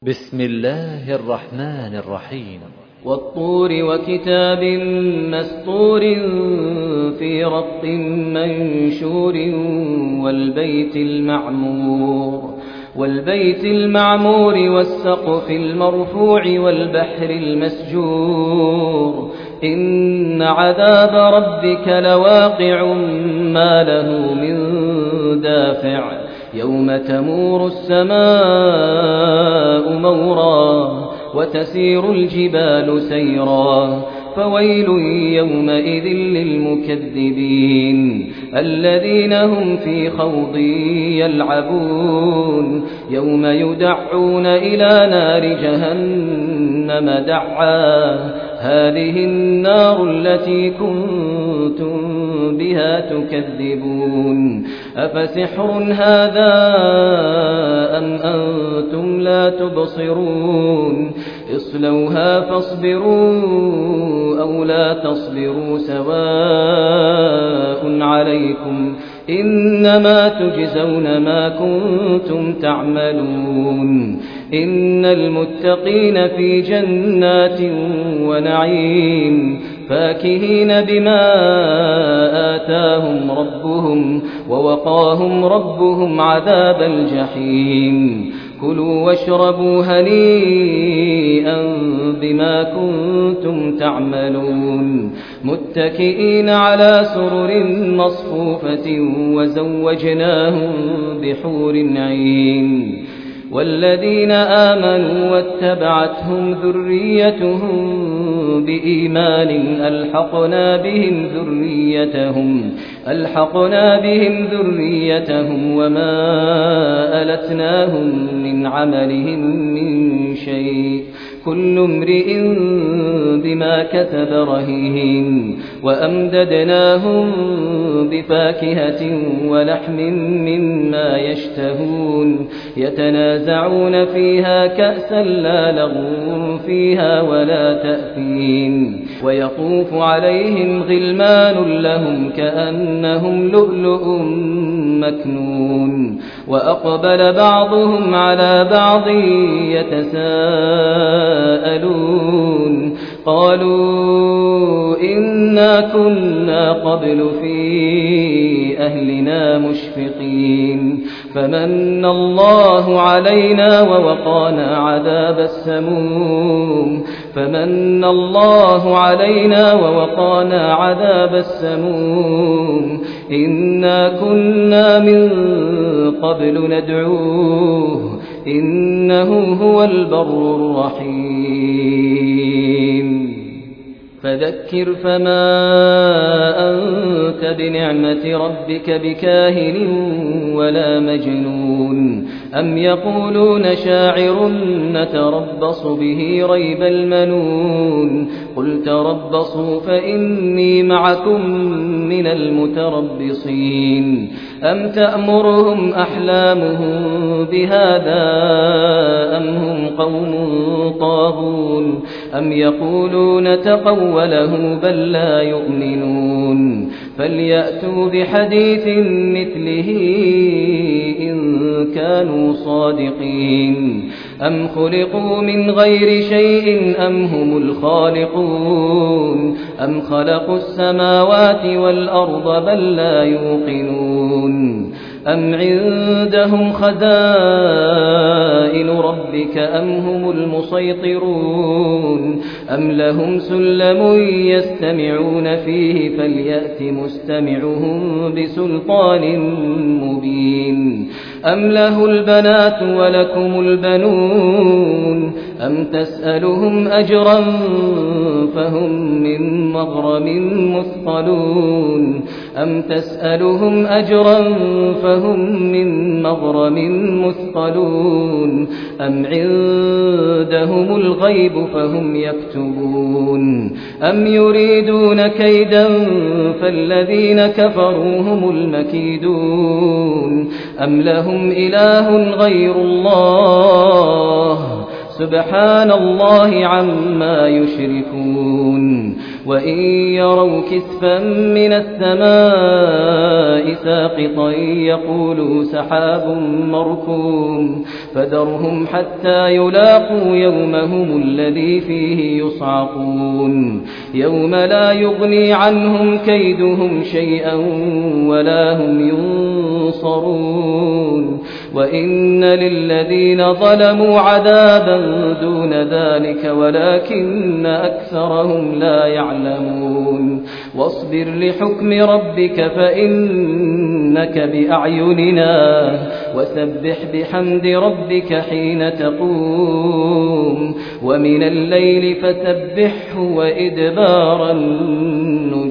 بسم الله الرحمن الرحيم. والطور وكتاب مسطور في رق منشور والبيت المعمور والسقف المرفوع والبحر المسجور إن عذاب ربك لواقع ما له من دافع يوم تمور السماء مورا وتسير الجبال سيرا فويل يومئذ للمكذبين الذين هم في خوض يلعبون يوم يدعون إلى نار جهنم دعا هذه النار التي كنتم بها تكذبون أفسحر هذا أم أنتم لا تبصرون اصلوها فاصبروا أو لا تصبروا سواء عليكم إنما تجزون ما كنتم تعملون إن المتقين في جنات ونعيم فاكهين بما آتاهم ربهم ووقاهم ربهم عذاب الجحيم كلوا واشربوا هنيئا بما كنتم تعملون متكئين على سرر مصفوفة وزوجناهم بحور عين والذين آمنوا واتبعتهم ذريتهم بإيمان ألحقنا بهم ذريتهم وما ألتناهم من عملهم من شيء كل امرئ بما كسب رهين وأمددناهم بفاكهة ولحم مما يشتهون يتنازعون فيها كأسا لا لغو فيها ولا تأثيم ويطوف عليهم غلمان لهم كأنهم لؤلؤ مكنون وأقبل بعضهم على بعض يتساءلون قالوا إنا كنا قبل في أهلنا مشفقين فمن الله علينا ووقانا عذاب السموم إنا كنا من قبل ندعوه إنه هو البر الرحيم فذكر فما أنت بنعمة ربك بكاهن ولا مجنون أم يقولون شاعر نتربص به ريب المنون قل تربصوا فإني معكم من المتربصين أم تأمرهم أحلامهم بهذا أم هم قوم طاغون أم يقولون تقوله بل لا يؤمنون فليأتوا بحديث مثله إن كانوا صادقين أم خلقوا من غير شيء أم هم الخالقون أم خلقوا السماوات والأرض بل لا يوقنون أم عندهم خزائن ربك أم هم المسيطرون أم لهم سلم يستمعون فيه فليأت مستمعهم بسلطان مبين أم له البنات ولكم البنون أم تسألهم أجرا فهم من مغرم مثقلون أم عندهم الغيب فهم يكتبون أم يريدون كيدا فالذين كفروا هم المكيدون أم لهم إله غير الله سبحان الله عما يشركون وإن يروا كسفا من السماء ساقطا يقولوا سحاب مركوم فذرهم حتى يلاقوا يومهم الذي فيه يصعقون يوم لا يغني عنهم كيدهم شيئا ولا هم ينصرون وإن للذين ظلموا عذابا دون ذلك ولكن أكثرهم لا يعلمون واصبر لحكم ربك فإنك بأعيننا وسبح بحمد ربك حين تقوم ومن الليل فسبحه وإدبار النجوم